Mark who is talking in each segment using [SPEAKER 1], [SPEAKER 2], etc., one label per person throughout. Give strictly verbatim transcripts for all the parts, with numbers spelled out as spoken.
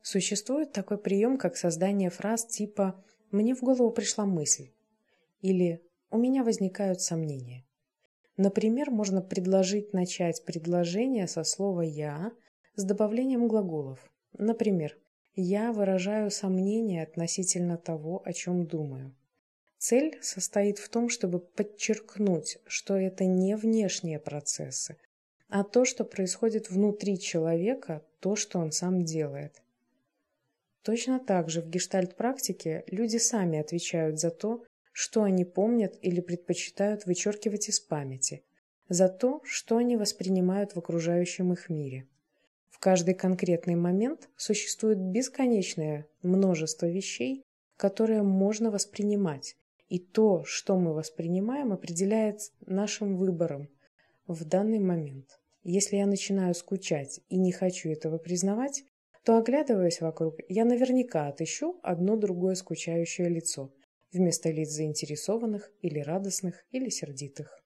[SPEAKER 1] Существует такой прием, как создание фраз типа «мне в голову пришла мысль» или «у меня возникают сомнения». Например, можно предложить начать предложение со слова «я» с добавлением глаголов. Например, «я выражаю сомнения относительно того, о чем думаю». Цель состоит в том, чтобы подчеркнуть, что это не внешние процессы, а то, что происходит внутри человека, то, что он сам делает. Точно так же в гештальт-практике люди сами отвечают за то, что они помнят или предпочитают вычеркивать из памяти, за то, что они воспринимают в окружающем их мире. В каждый конкретный момент существует бесконечное множество вещей, которые можно воспринимать, и то, что мы воспринимаем, определяется нашим выбором в данный момент. Если я начинаю скучать и не хочу этого признавать, то, оглядываясь вокруг, я наверняка отыщу одно другое скучающее лицо, вместо лиц заинтересованных или радостных, или сердитых.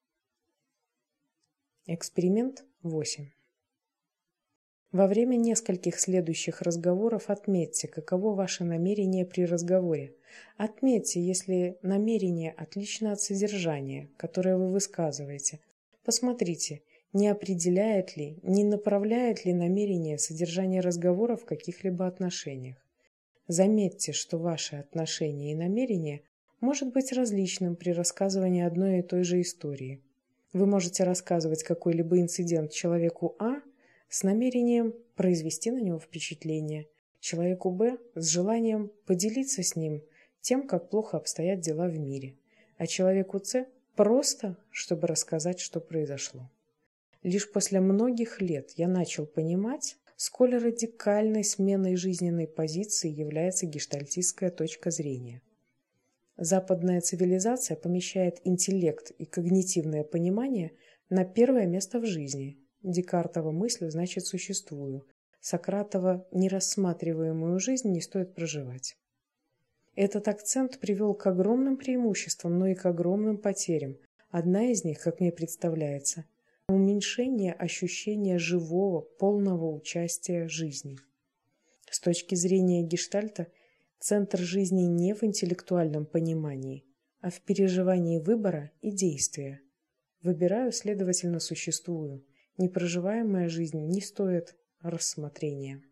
[SPEAKER 1] Эксперимент восемь. Во время нескольких следующих разговоров отметьте, каково ваше намерение при разговоре. Отметьте, если намерение отлично от содержания, которое вы высказываете. Посмотрите, не определяет ли, не направляет ли намерение содержание разговора в каких-либо отношениях. Заметьте, что ваше отношение и намерение может быть различным при рассказывании одной и той же истории. Вы можете рассказывать какой-либо инцидент человеку А с намерением произвести на него впечатление, человеку Б с желанием поделиться с ним тем, как плохо обстоят дела в мире, а человеку С просто, чтобы рассказать, что произошло. Лишь после многих лет я начал понимать, сколь радикальной сменой жизненной позиции является гештальтистская точка зрения. Западная цивилизация помещает интеллект и когнитивное понимание на первое место в жизни. Декартова мысль значит «существую», Сократова нерассматриваемую жизнь не стоит проживать. Этот акцент привел к огромным преимуществам, но и к огромным потерям. Одна из них, как мне представляется, уменьшение ощущения живого, полного участия жизни. С точки зрения гештальта, центр жизни не в интеллектуальном понимании, а в переживании выбора и действия. Выбираю, следовательно, существую. Непроживаемая жизнь не стоит рассмотрения.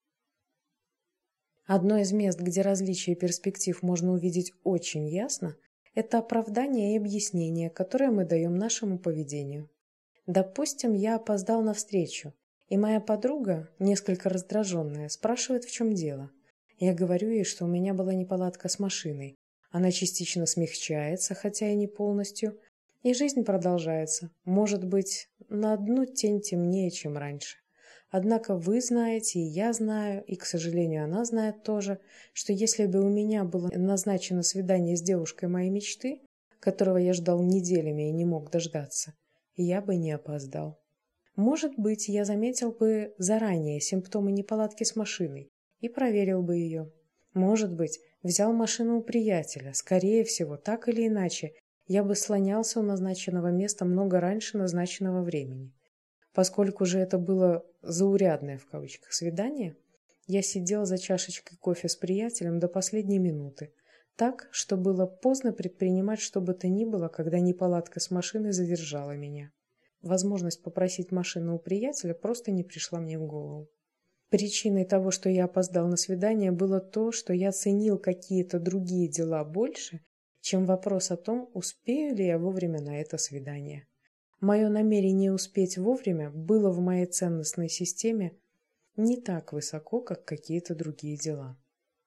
[SPEAKER 1] Одно из мест, где различия перспектив можно увидеть очень ясно, это оправдание и объяснение, которое мы даем нашему поведению. Допустим, я опоздал на встречу, и моя подруга, несколько раздраженная, спрашивает, в чем дело. Я говорю ей, что у меня была неполадка с машиной. Она частично смягчается, хотя и не полностью, и жизнь продолжается, может быть, на одну тень темнее, чем раньше. Однако вы знаете, и я знаю, и, к сожалению, она знает тоже, что если бы у меня было назначено свидание с девушкой моей мечты, которого я ждал неделями и не мог дождаться, я бы не опоздал. Может быть, я заметил бы заранее симптомы неполадки с машиной и проверил бы ее. Может быть, взял машину у приятеля. Скорее всего, так или иначе, я бы слонялся у назначенного места много раньше назначенного времени. Поскольку же это было «заурядное» в кавычках свидание, я сидел за чашечкой кофе с приятелем до последней минуты, так, что было поздно предпринимать что бы то ни было, когда неполадка с машиной задержала меня. Возможность попросить машину у приятеля просто не пришла мне в голову. Причиной того, что я опоздал на свидание, было то, что я ценил какие-то другие дела больше, чем вопрос о том, успею ли я вовремя на это свидание. Мое намерение успеть вовремя было в моей ценностной системе не так высоко, как какие-то другие дела.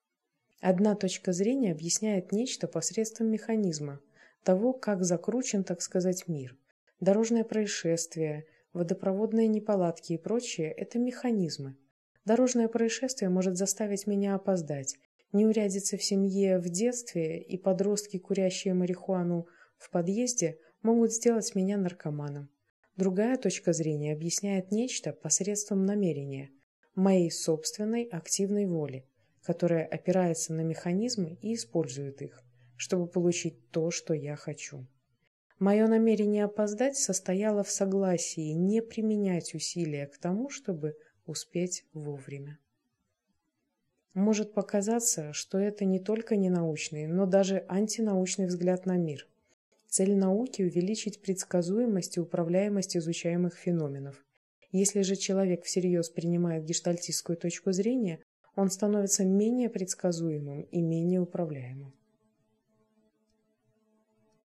[SPEAKER 1] Одна точка зрения объясняет нечто посредством механизма, того, как закручен, так сказать, мир. Дорожное происшествие, водопроводные неполадки и прочее – это механизмы. Дорожное происшествие может заставить меня опоздать, неурядицы в семье в детстве и подростки, курящие марихуану в подъезде, могут сделать меня наркоманом. Другая точка зрения объясняет нечто посредством намерения, моей собственной активной воли, которая опирается на механизмы и использует их, чтобы получить то, что я хочу. Мое намерение опоздать состояло в согласии не применять усилия к тому, чтобы успеть вовремя. Может показаться, что это не только ненаучный, но даже антинаучный взгляд на мир. Цель науки – увеличить предсказуемость и управляемость изучаемых феноменов. Если же человек всерьез принимает гештальтистскую точку зрения, он становится менее предсказуемым и менее управляемым.